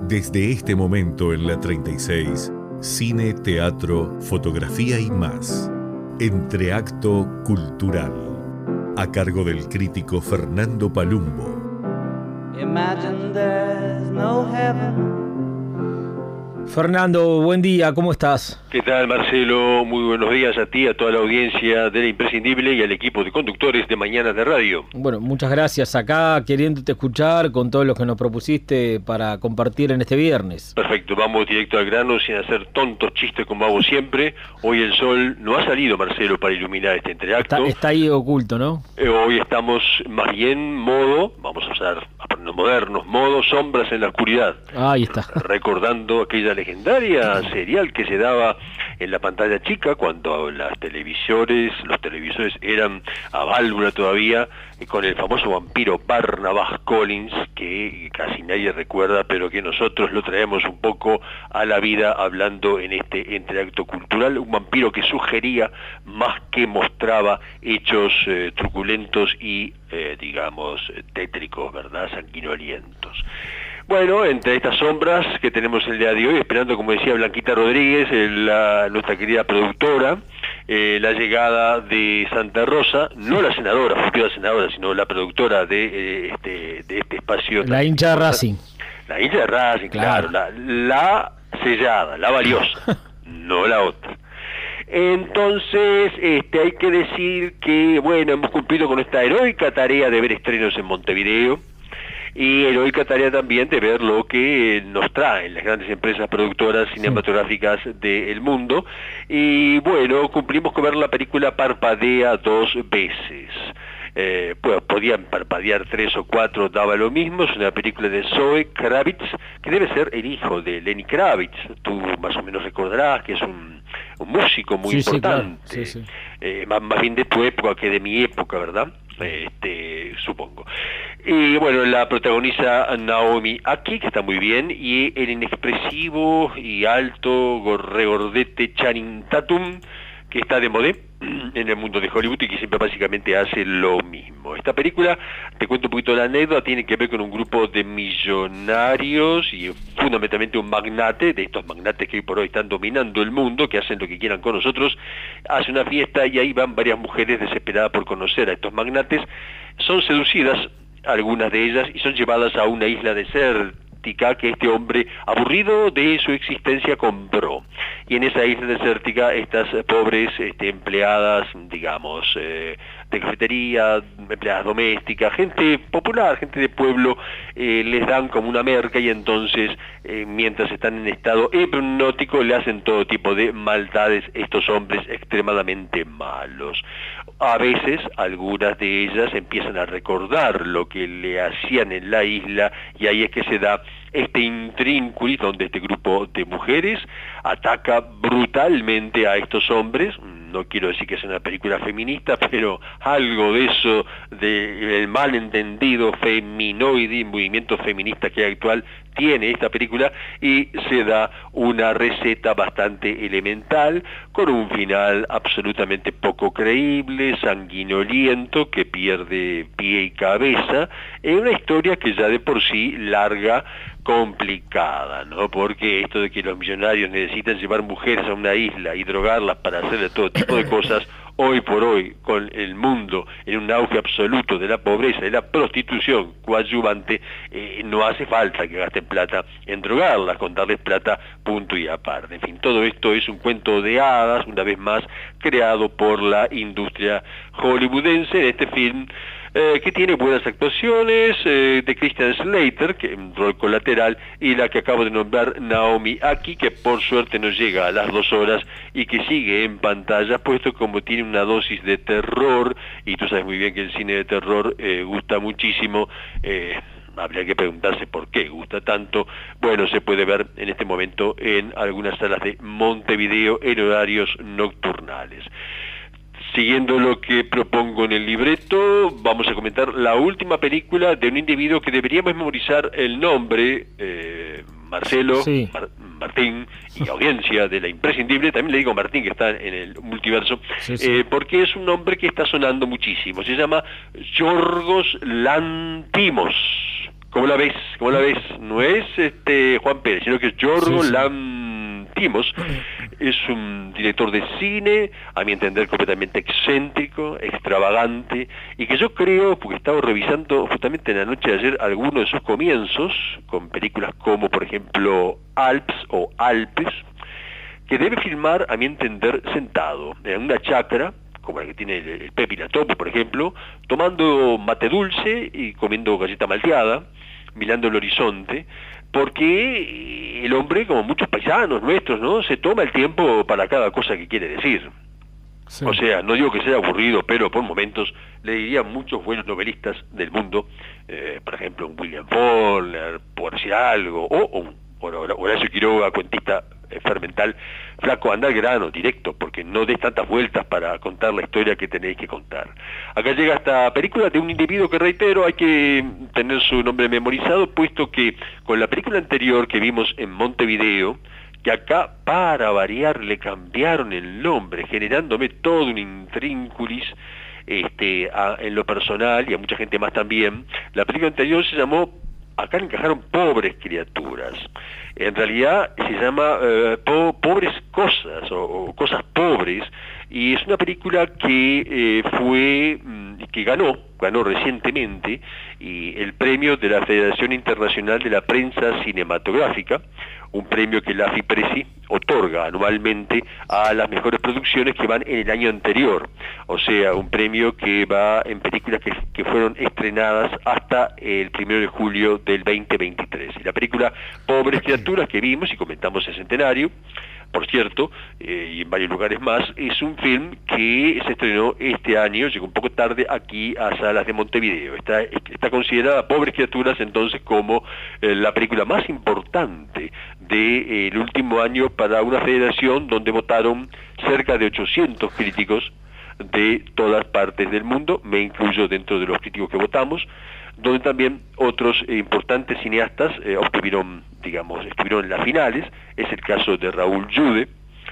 Desde este momento en la 36, cine, teatro, fotografía y más. Entreacto Cultural. A cargo del crítico Fernando Palumbo. Imagine there's no heaven. Fernando, buen día, ¿cómo estás? ¿Qué tal, Marcelo? Muy buenos días a ti, a toda la audiencia de La Imprescindible y al equipo de conductores de Mañanas de Radio. Bueno, muchas gracias. Acá queriéndote escuchar con todo lo que nos propusiste para compartir en este viernes. Perfecto, vamos directo al grano sin hacer tontos chistes como hago siempre. Hoy el sol no ha salido, Marcelo, para iluminar este entreacto. Está ahí oculto, ¿no? Hoy estamos más bien modo, vamos a usar a ponernos modernos, modo sombras en la oscuridad. Ahí está. Recordando aquella legendaria serial que se daba en la pantalla chica cuando los televisores eran a válvula todavía, con el famoso vampiro Barnabas Collins, que casi nadie recuerda, pero que nosotros lo traemos un poco a la vida hablando en este entreacto cultural. Un vampiro que sugería más que mostraba hechos truculentos y, digamos, tétricos, ¿verdad? Sanguinolientos. Bueno, entre estas sombras que tenemos el día de hoy, esperando, como decía Blanquita Rodríguez, nuestra querida productora, la llegada de Santa Rosa, no la senadora, futura senadora, sino la productora de este espacio. La hincha de Racing. La hincha de Racing, claro, la sellada, la valiosa, no la otra. Entonces, hay que decir que, bueno, hemos cumplido con esta heroica tarea de ver estrenos en Montevideo, y heroica tarea también de ver lo que nos traen las grandes empresas productoras cinematográficas del mundo. Y bueno, cumplimos con ver la película Parpadea 2 veces. Pues podían parpadear 3 o 4, daba lo mismo. Es una película de Zoe Kravitz, que debe ser el hijo de Lenny Kravitz. Tú más o menos recordarás que es un músico muy importante. Claro. Sí. Más bien de tu época que de mi época, ¿verdad? Supongo. Y bueno, la protagoniza Naomi Ackie, que está muy bien, y el inexpresivo y alto regordete Channing Tatum, que está de moda en el mundo de Hollywood y que siempre básicamente hace lo mismo. Esta película, te cuento un poquito la anécdota, tiene que ver con un grupo de millonarios y fundamentalmente un magnate, de estos magnates que hoy por hoy están dominando el mundo, que hacen lo que quieran con nosotros. Hace una fiesta y ahí van varias mujeres desesperadas por conocer a estos magnates. Son seducidas, algunas de ellas, y son llevadas a una isla desértica que este hombre, aburrido de su existencia, compró. Y en esa isla desértica, estas pobres empleadas, digamos, de cafetería, empleadas domésticas, gente popular, gente de pueblo, les dan como una merca, y entonces, mientras están en estado hipnótico, le hacen todo tipo de maldades estos hombres extremadamente malos. A veces, algunas de ellas empiezan a recordar lo que le hacían en la isla, y ahí es que se da este intrínculo donde este grupo de mujeres ataca brutalmente a estos hombres. No quiero decir que sea una película feminista, pero algo de eso, del malentendido feminoide, movimiento feminista que hay actual, tiene esta película, y se da una receta bastante elemental, con un final absolutamente poco creíble, sanguinoliento, que pierde pie y cabeza, en una historia que ya de por sí larga, complicada, ¿no? Porque esto de que los millonarios necesitan llevar mujeres a una isla y drogarlas para hacerle todo tipo de cosas, hoy por hoy, con el mundo en un auge absoluto de la pobreza y la prostitución coadyuvante, no hace falta que gasten plata en drogarlas, con darles plata, punto y aparte. En fin, todo esto es un cuento de hadas, una vez más, creado por la industria hollywoodense en este film, que tiene buenas actuaciones de Christian Slater, que en rol colateral, y la que acabo de nombrar, Naomi Ackie, que por suerte nos llega a las 2 horas y que sigue en pantalla, puesto como tiene una dosis de terror, y tú sabes muy bien que el cine de terror gusta muchísimo. Habría que preguntarse por qué gusta tanto. Bueno, se puede ver en este momento en algunas salas de Montevideo en horarios nocturnales. Siguiendo lo que propongo en el libreto, vamos a comentar la última película de un individuo que deberíamos memorizar el nombre, Marcelo, sí. Martín, y audiencia de La Imprescindible, también le digo Martín, que está en el multiverso, sí. porque es un nombre que está sonando muchísimo. Se llama Yorgos Lanthimos. ¿Cómo la ves? ¿Cómo la ves? No es Juan Pérez, sino que es Yorgos Lanthimos. Es un director de cine, a mi entender completamente excéntrico, extravagante, y que yo creo, porque estaba revisando justamente en la noche de ayer algunos de sus comienzos, con películas como por ejemplo Alps o Alpes, que debe filmar, a mi entender, sentado, en una chacra, como la que tiene el Pepe y la Topo, por ejemplo, tomando mate dulce y comiendo galleta malteada, mirando el horizonte, porque el hombre, como muchos paisanos nuestros, ¿no?, se toma el tiempo para cada cosa que quiere decir. Sí. O sea, no digo que sea aburrido, pero por momentos le diría a muchos buenos novelistas del mundo, por ejemplo, un William Faulkner, por decir algo, o un Horacio Quiroga, cuentista fermental, flaco, anda al grano, directo, porque no des tantas vueltas para contar la historia que tenéis que contar. Acá llega esta película de un individuo que, reitero, hay que tener su nombre memorizado, puesto que con la película anterior que vimos en Montevideo, que acá, para variar, le cambiaron el nombre, generándome todo un intrínculis en lo personal, y a mucha gente más también. La película anterior se llamó, acá le encajaron Pobres Criaturas. En realidad se llama Pobres Cosas, o Cosas Pobres, y es una película que que ganó recientemente el premio de la Federación Internacional de la Prensa Cinematográfica, un premio que la FIPRESI otorga anualmente a las mejores producciones que van en el año anterior, o sea, un premio que va en películas que fueron estrenadas hasta el 1 de julio del 2023. Y la película Pobres Criaturas, que vimos y comentamos el centenario, por cierto, y en varios lugares más, es un film que se estrenó este año, llegó un poco tarde aquí a salas de Montevideo. Está considerada, Pobres Criaturas, entonces, como la película más importante del último año para una federación donde votaron cerca de 800 críticos de todas partes del mundo, me incluyo dentro de los críticos que votamos, donde también otros importantes cineastas estuvieron en las finales. Es el caso de Raúl Jude,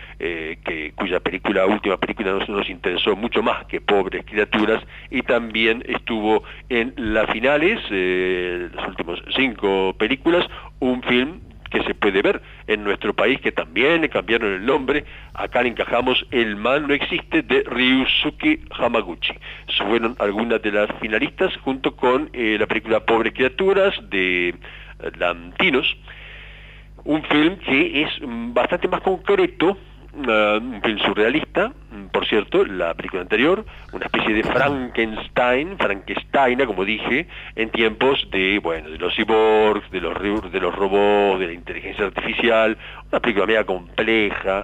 cuya última película nos interesó mucho más que Pobres Criaturas, y también estuvo en las finales, las últimas 5 películas, un film que se puede ver en nuestro país, que también le cambiaron el nombre. Acá le encajamos El mal no existe, de Ryusuke Hamaguchi. Fueron algunas de las finalistas, junto con la película Pobres Criaturas, de Lanthimos, un film que es bastante más concreto, un film surrealista, por cierto, la película anterior, una especie de Frankenstein, como dije, en tiempos de los cyborgs, de los robots, de la inteligencia artificial, una película media compleja,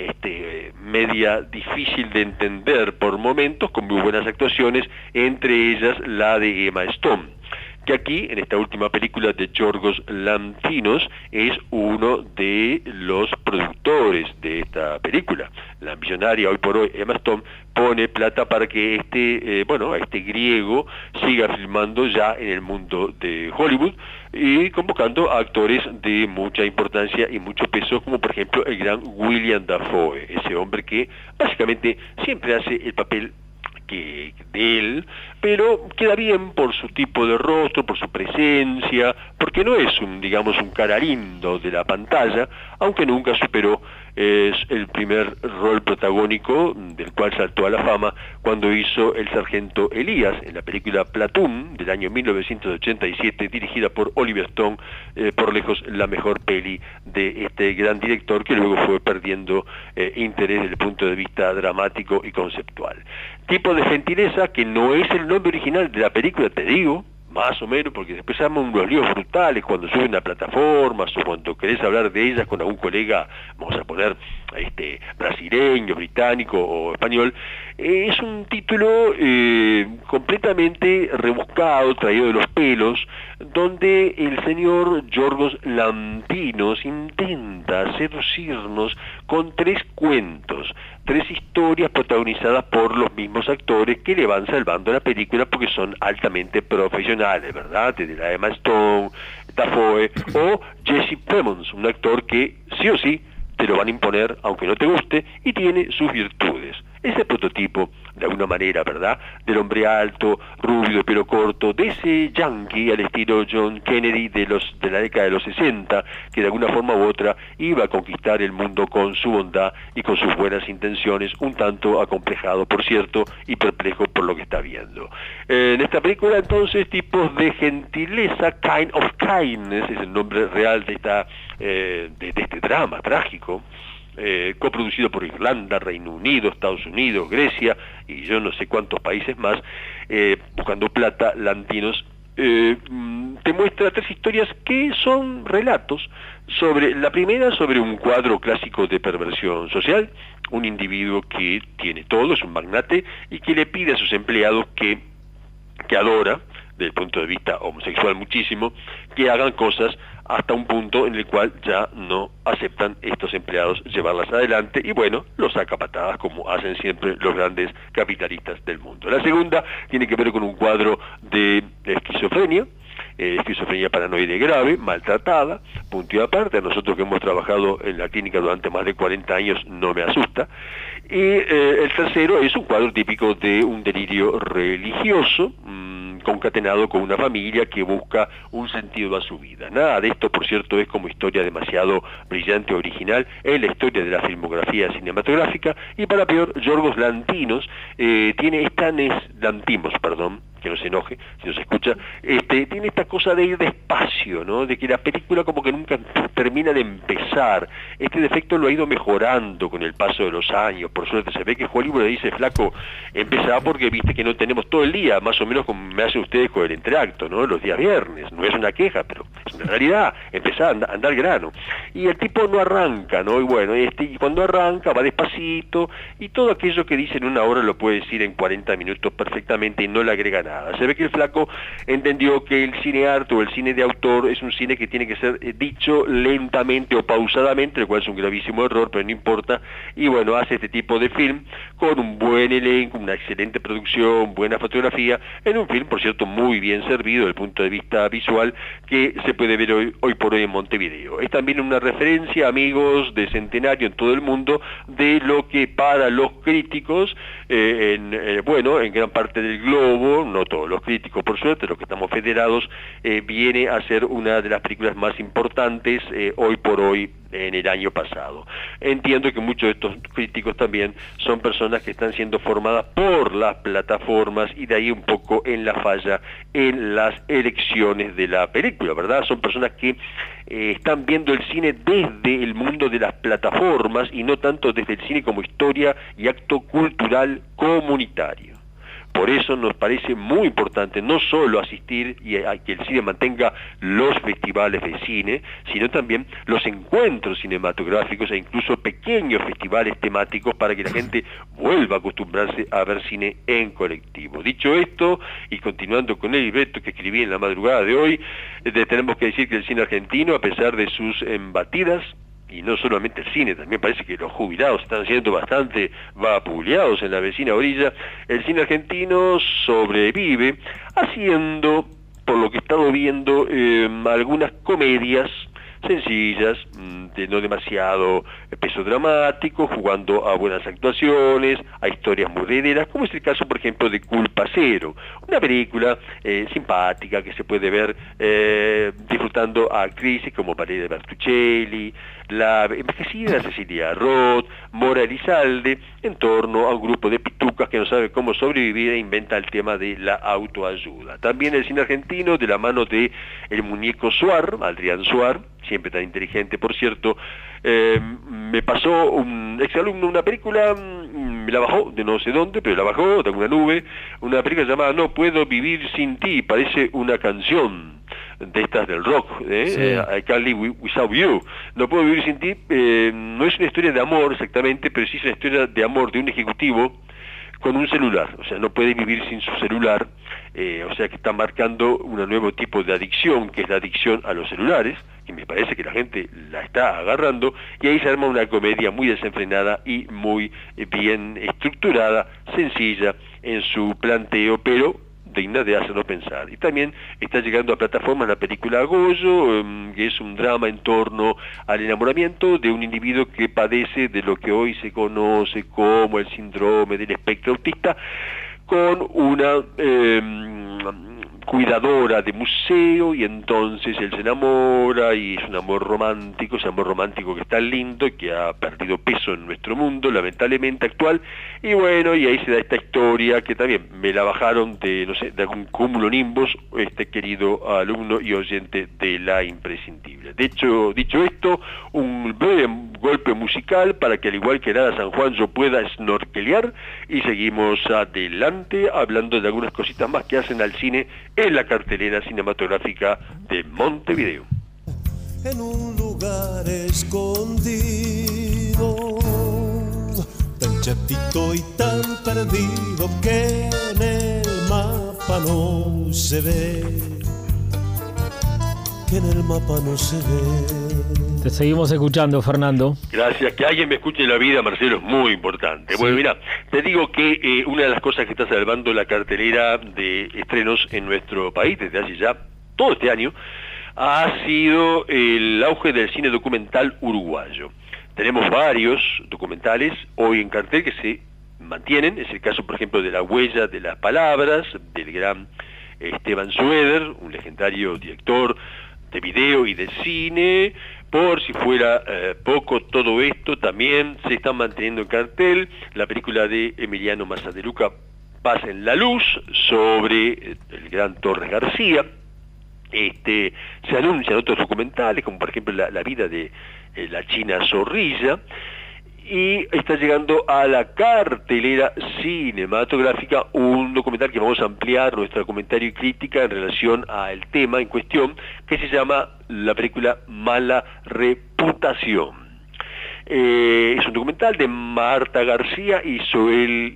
media difícil de entender por momentos, con muy buenas actuaciones, entre ellas la de Emma Stone, que aquí, en esta última película de Yorgos Lanthimos, es uno de los productores de esta película. La millonaria, hoy por hoy, Emma Stone, pone plata para que este griego siga filmando ya en el mundo de Hollywood, y convocando a actores de mucha importancia y mucho peso, como por ejemplo el gran William Dafoe, ese hombre que básicamente siempre hace el papel de él, pero queda bien por su tipo de rostro, por su presencia, porque no es un cara lindo de la pantalla, aunque nunca superó el primer rol protagónico del cual saltó a la fama cuando hizo el sargento Elías en la película Platoon del año 1987, dirigida por Oliver Stone, por lejos la mejor peli de este gran director, que luego fue perdiendo interés desde el punto de vista dramático y conceptual. Tipo de gentileza que no es el nombre original de la película, te digo, más o menos, porque después se arman unos líos brutales cuando suben a plataformas o cuando querés hablar de ellas con algún colega, vamos a poner brasileño, británico o español. Es un título completamente rebuscado, traído de los pelos, donde el señor Yorgos Lanthimos intenta seducirnos con 3 cuentos, 3 historias protagonizadas por los mismos actores que le van salvando la película porque son altamente profesionales, ¿verdad? Desde la Emma Stone, Dafoe o Jesse Plemons, un actor que sí o sí te lo van a imponer aunque no te guste y tiene sus virtudes. Es el prototipo, de alguna manera, ¿verdad?, del hombre alto, rubio, de pelo corto, de ese yankee al estilo John Kennedy de la década de los 60, que de alguna forma u otra iba a conquistar el mundo con su bondad y con sus buenas intenciones, un tanto acomplejado, por cierto, y perplejo por lo que está viendo. En esta película, entonces, tipos de gentileza, Kind of Kindness, es el nombre real de este drama trágico, coproducido por Irlanda, Reino Unido, Estados Unidos, Grecia y yo no sé cuántos países más, buscando plata, Lantinos, te muestra 3 historias que son relatos sobre, la primera sobre un cuadro clásico de perversión social, un individuo que tiene todo, es un magnate, y que le pide a sus empleados que adora, desde el punto de vista homosexual muchísimo, que hagan cosas hasta un punto en el cual ya no aceptan estos empleados llevarlas adelante y bueno, los saca a patadas como hacen siempre los grandes capitalistas del mundo. La segunda tiene que ver con un cuadro de esquizofrenia, esquizofrenia paranoide grave, maltratada, punto y aparte, a nosotros que hemos trabajado en la clínica durante más de 40 años no me asusta. Y el tercero es un cuadro típico de un delirio religioso, concatenado con una familia que busca un sentido a su vida. Nada de esto, por cierto, es como historia demasiado brillante o original en la historia de la filmografía cinematográfica, y para peor, Yorgos Lantimos tiene que no se enoje si no se escucha, tiene esta cosa de ir despacio, ¿no?, de que la película como que nunca termina de empezar. Este defecto lo ha ido mejorando con el paso de los años, por suerte. Se ve que Hollywood le dice, flaco, empezá porque viste que no tenemos todo el día, más o menos como me hacen ustedes con el entreacto, ¿no?, los días viernes. No es una queja, pero es una realidad, empezá a andar al grano. Y el tipo no arranca, ¿no?, y bueno, y cuando arranca va despacito, y todo aquello que dice en una hora lo puede decir en 40 minutos perfectamente y no le agrega nada. Se ve que el flaco entendió que el cine arte o el cine de autor es un cine que tiene que ser dicho lentamente o pausadamente, lo cual es un gravísimo error, pero no importa, y bueno, hace este tipo de film con un buen elenco, una excelente producción, buena fotografía, en un film, por cierto, muy bien servido desde el punto de vista visual, que se puede ver hoy por hoy en Montevideo. Es también una referencia, amigos, de centenario en todo el mundo, de lo que para los críticos, en gran parte del globo, no todos los críticos, por suerte, los que estamos federados, viene a ser una de las películas más importantes hoy por hoy en el año pasado. Entiendo que muchos de estos críticos también son personas que están siendo formadas por las plataformas y de ahí un poco en la falla en las elecciones de la película, ¿verdad? Son personas que están viendo el cine desde el mundo de las plataformas y no tanto desde el cine como historia y acto cultural comunitario. Por eso nos parece muy importante no solo asistir y a que el cine mantenga los festivales de cine, sino también los encuentros cinematográficos e incluso pequeños festivales temáticos para que la gente vuelva a acostumbrarse a ver cine en colectivo. Dicho esto, y continuando con el libreto que escribí en la madrugada de hoy, tenemos que decir que el cine argentino, a pesar de sus embatidas, y no solamente el cine, también parece que los jubilados están siendo bastante vapuleados en la vecina orilla, el cine argentino sobrevive haciendo, por lo que he estado viendo, algunas comedias sencillas, de no demasiado peso dramático, jugando a buenas actuaciones, a historias muy rideras, como es el caso, por ejemplo, de Culpa Cero, una película simpática que se puede ver disfrutando a actrices como Valeria Bertuccelli, la envejecida Cecilia Roth, Mora Elizalde, en torno a un grupo de pitucas que no sabe cómo sobrevivir e inventa el tema de la autoayuda. También el cine argentino, de la mano de el muñeco Suar, Adrián Suar, siempre tan inteligente, por cierto, me pasó un exalumno una película, me la bajó de no sé dónde, pero la bajó de alguna nube, una película llamada No Puedo Vivir Sin Ti, parece una canción de estas del rock, Sí. I Can't Live Without You. No Puedo Vivir Sin Ti, no es una historia de amor exactamente, pero sí es una historia de amor de un ejecutivo con un celular, o sea, no puede vivir sin su celular, o sea que está marcando un nuevo tipo de adicción, que es la adicción a los celulares, que me parece que la gente la está agarrando, y ahí se arma una comedia muy desenfrenada y muy bien estructurada, sencilla en su planteo, pero digna de hacernos pensar. Y también está llegando a plataformas la película Goyo, que es un drama en torno al enamoramiento de un individuo que padece de lo que hoy se conoce como el síndrome del espectro autista, con una cuidadora de museo, y entonces él se enamora y es un amor romántico, ese amor romántico que es tan lindo y que ha perdido peso en nuestro mundo, lamentablemente actual, y bueno, y ahí se da esta historia que también me la bajaron de, no sé, de algún cúmulo nimbus, querido alumno y oyente de La Imprescindible. De hecho, dicho esto, un breve golpe musical para que al igual que Nada San Juan yo pueda snorkelear, y seguimos adelante hablando de algunas cositas más que hacen al cine en la cartelera cinematográfica de Montevideo. En un lugar escondido, tan chatito y tan perdido que en el mapa no se ve, que en el mapa no se ve. Te seguimos escuchando, Fernando. Gracias. Que alguien me escuche en la vida, Marcelo, es muy importante. Sí. Bueno, mira, te digo que una de las cosas que está salvando la cartelera de estrenos en nuestro país desde hace ya todo este año ha sido el auge del cine documental uruguayo. Tenemos varios documentales hoy en cartel que se mantienen. Es el caso, por ejemplo, de La huella de las palabras, del gran Esteban Sueder, un legendario director de video y de cine. Por si fuera poco todo esto, también se está manteniendo en cartel la película de Emiliano Mazza de Luca, Paz en la Luz, sobre el gran Torres García. Se anuncian otros documentales, como por ejemplo la vida de la China Zorrilla, y está llegando a la cartelera cinematográfica un documental que vamos a ampliar nuestro comentario y crítica en relación al tema en cuestión, que se llama la película Mala Reputación. Es un documental de Marta García y Sol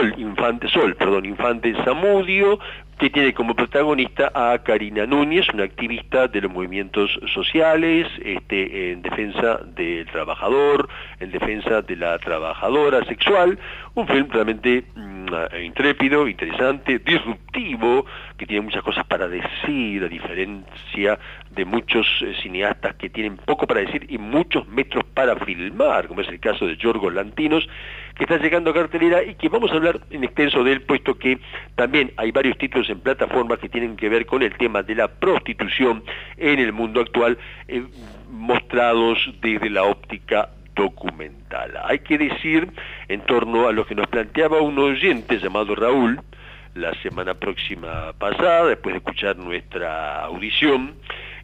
Infante Zamudio, que tiene como protagonista a Karina Núñez, una activista de los movimientos sociales, en defensa del trabajador, en defensa de la trabajadora sexual. Un film realmente intrépido, interesante, disruptivo, que tiene muchas cosas para decir, a diferencia de muchos cineastas que tienen poco para decir y muchos metros para filmar, como es el caso de Yorgos Lanthimos, que está llegando a cartelera y que vamos a hablar en extenso de él, puesto que también hay varios títulos en plataformas que tienen que ver con el tema de la prostitución en el mundo actual, mostrados desde la óptica documental. Hay que decir, en torno a lo que nos planteaba un oyente llamado Raúl la semana próxima pasada, después de escuchar nuestra audición,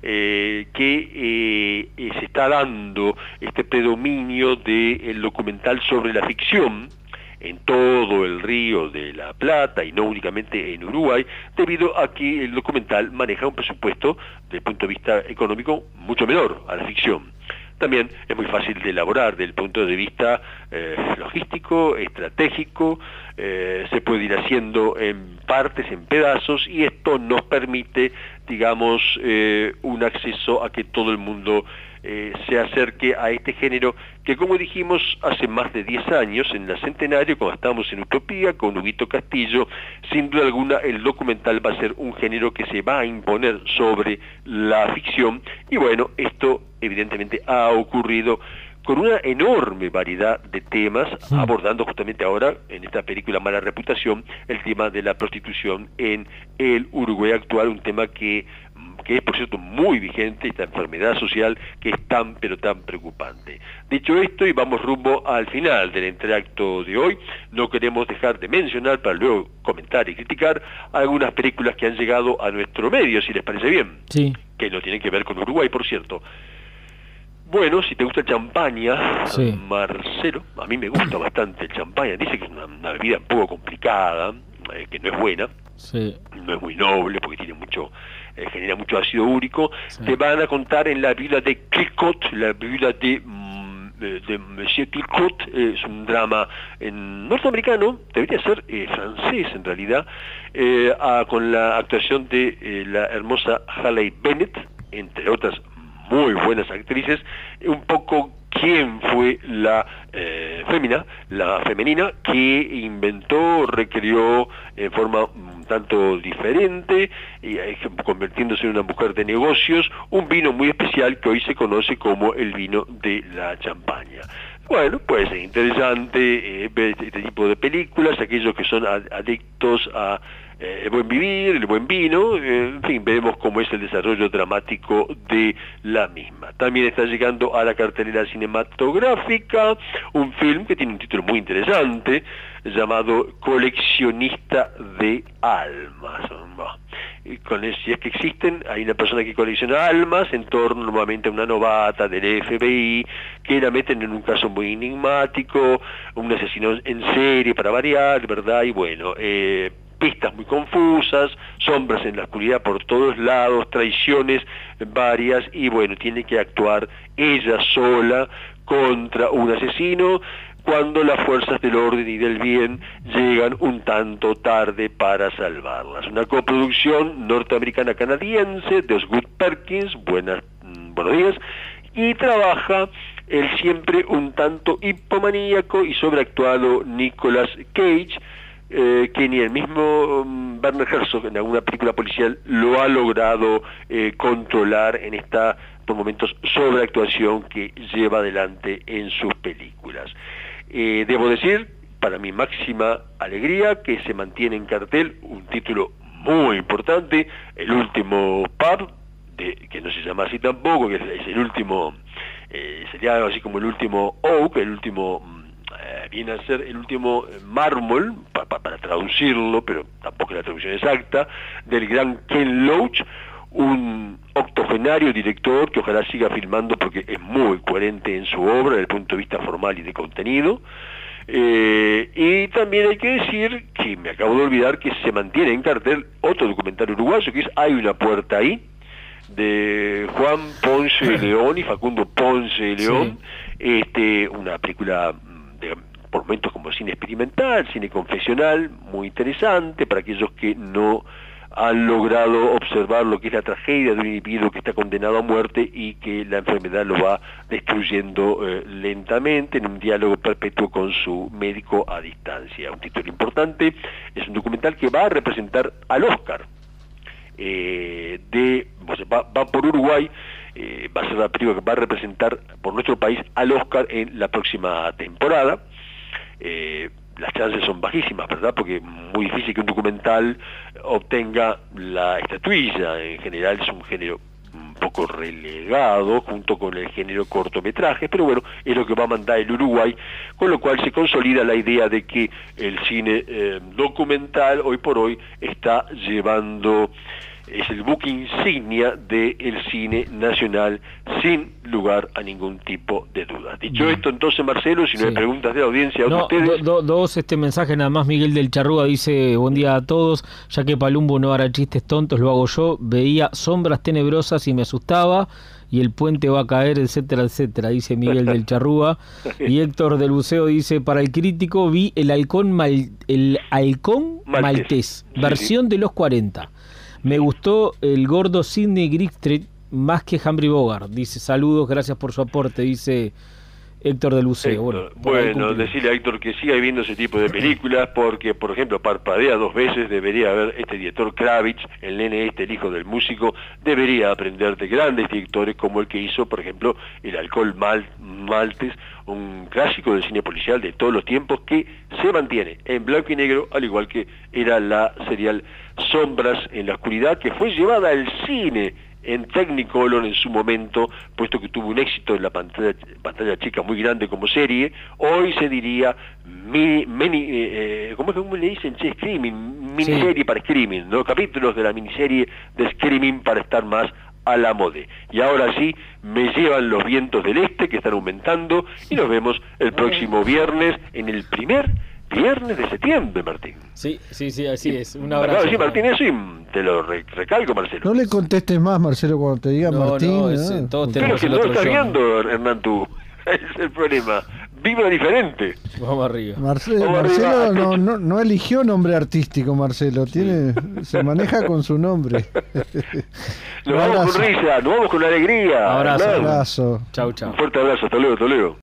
que se está dando este predominio del documental sobre la ficción en todo el Río de la Plata y no únicamente en Uruguay, debido a que el documental maneja un presupuesto desde el punto de vista económico mucho menor a la ficción. También es muy fácil de elaborar desde el punto de vista logístico, estratégico, se puede ir haciendo en partes, en pedazos, y esto nos permite, digamos, un acceso a que todo el mundo se acerque a este género que, como dijimos, hace más de 10 años, en la Centenario, cuando estábamos en Utopía, con Huguito Castillo, sin duda alguna el documental va a ser un género que se va a imponer sobre la ficción, y bueno, esto evidentemente ha ocurrido con una enorme variedad de temas, abordando justamente ahora, en esta película Mala Reputación, el tema de la prostitución en el Uruguay actual, un tema que es, por cierto, muy vigente, esta enfermedad social que es tan, pero tan preocupante. Dicho esto, y vamos rumbo al final del entreacto de hoy, no queremos dejar de mencionar, para luego comentar y criticar, algunas películas que han llegado a nuestro medio, si les parece bien, sí, que no tienen que ver con Uruguay, por cierto. Bueno, si te gusta el champaña, sí, Marcelo, a mí me gusta bastante el champaña. Dice que es una bebida un poco complicada, que no es buena, sí, no es muy noble porque tiene mucho, genera mucho ácido úrico. Sí. Te van a contar en la vida de Clicquot, la vida de Monsieur Clicquot, es un drama norteamericano, debería ser francés en realidad, con la actuación de la hermosa Haley Bennett, entre otras muy buenas actrices, un poco quién fue la femenina que inventó, recreó en forma tanto diferente, y convirtiéndose en una mujer de negocios, un vino muy especial que hoy se conoce como el vino de la Champaña. Bueno, puede ser interesante ver este tipo de películas, aquellos que son adictos a el buen vivir, el buen vino, en fin, veremos cómo es el desarrollo dramático de la misma. También está llegando a la cartelera cinematográfica un film que tiene un título muy interesante, llamado Coleccionista de Almas. Si es que existen, hay una persona que colecciona almas en torno normalmente a una novata del FBI, que la meten en un caso muy enigmático, un asesino en serie para variar, ¿verdad? Y bueno, pistas muy confusas, sombras en la oscuridad por todos lados, traiciones varias, y bueno, tiene que actuar ella sola contra un asesino cuando las fuerzas del orden y del bien llegan un tanto tarde para salvarlas. Una coproducción norteamericana-canadiense de Osgood Perkins, buenos días, y trabaja el siempre un tanto hipomaníaco y sobreactuado Nicolas Cage, que ni el mismo Werner Herzog en alguna película policial lo ha logrado controlar en esta, por momentos, sobreactuación que lleva adelante en sus películas. Debo decir, para mi máxima alegría, que se mantiene en cartel un título muy importante, El último pub, que no se llama así tampoco, que es el último, sería algo así como el último oak, el último... viene a ser el último mármol, para traducirlo, pero tampoco es la traducción exacta, del gran Ken Loach, un octogenario director que ojalá siga filmando porque es muy coherente en su obra desde el punto de vista formal y de contenido. Y también hay que decir, que me acabo de olvidar, que se mantiene en cartel otro documental uruguayo que es Hay una puerta ahí, de Juan Ponce de León y Facundo Ponce de León, sí. Una película por momentos como cine experimental, cine confesional, muy interesante para aquellos que no han logrado observar lo que es la tragedia de un individuo que está condenado a muerte y que la enfermedad lo va destruyendo lentamente, en un diálogo perpetuo con su médico a distancia. Un título importante, es un documental que va a representar al Oscar, va por Uruguay, va a ser la película que va a representar por nuestro país al Oscar en la próxima temporada. Las chances son bajísimas, ¿verdad? Porque es muy difícil que un documental obtenga la estatuilla. En general es un género un poco relegado junto con el género cortometraje, pero bueno, es lo que va a mandar el Uruguay, con lo cual se consolida la idea de que el cine documental hoy por hoy está llevando, es el buque insignia del cine nacional, sin lugar a ningún tipo de duda. Dicho esto, entonces, Marcelo, si no hay preguntas de la audiencia a ustedes... Dos mensajes nada más. Miguel del Charrúa dice: buen día a todos, ya que Palumbo no hará chistes tontos, lo hago yo. Veía sombras tenebrosas y me asustaba, y el puente va a caer, etcétera, etcétera, dice Miguel del Charrúa. Y Héctor del Buceo dice: para el crítico vi el halcón maltés, versión de los 40. Me gustó el gordo Sidney Grigstreet más que Humphrey Bogart. Dice: saludos, gracias por su aporte, dice Héctor del Buceo. Bueno, decirle a Héctor que siga viendo ese tipo de películas, porque, por ejemplo, Parpadea 2 veces, debería haber este director Kravitz, el nene el hijo del músico, debería aprender de grandes directores como el que hizo, por ejemplo, El alcohol maltés, un clásico del cine policial de todos los tiempos que se mantiene en blanco y negro, al igual que era la serial Sombras en la oscuridad, que fue llevada al cine en Technicolor en su momento, puesto que tuvo un éxito en la pantalla chica muy grande como serie. Hoy se diría ¿cómo le dicen? Screaming, miniserie para Screaming, ¿no? Capítulos de la miniserie de Screaming para estar más a la moda. Y ahora sí, me llevan los vientos del este que están aumentando, y nos vemos el próximo viernes, en el primer viernes de septiembre, Martín. Sí, así es. Un abrazo. Sí, Martín, eso y te lo recalco, Marcelo. No le contestes más, Marcelo, cuando te diga Martín. Todos pero que no estás viendo, Hernán, tú. Ese es el problema. Vibra diferente. Vamos arriba. Marcelo no eligió nombre artístico, Marcelo. Se maneja con su nombre. Nos vamos con risa, nos vamos con alegría. Abrazo. Abrazo. Chau. Un fuerte abrazo, hasta luego.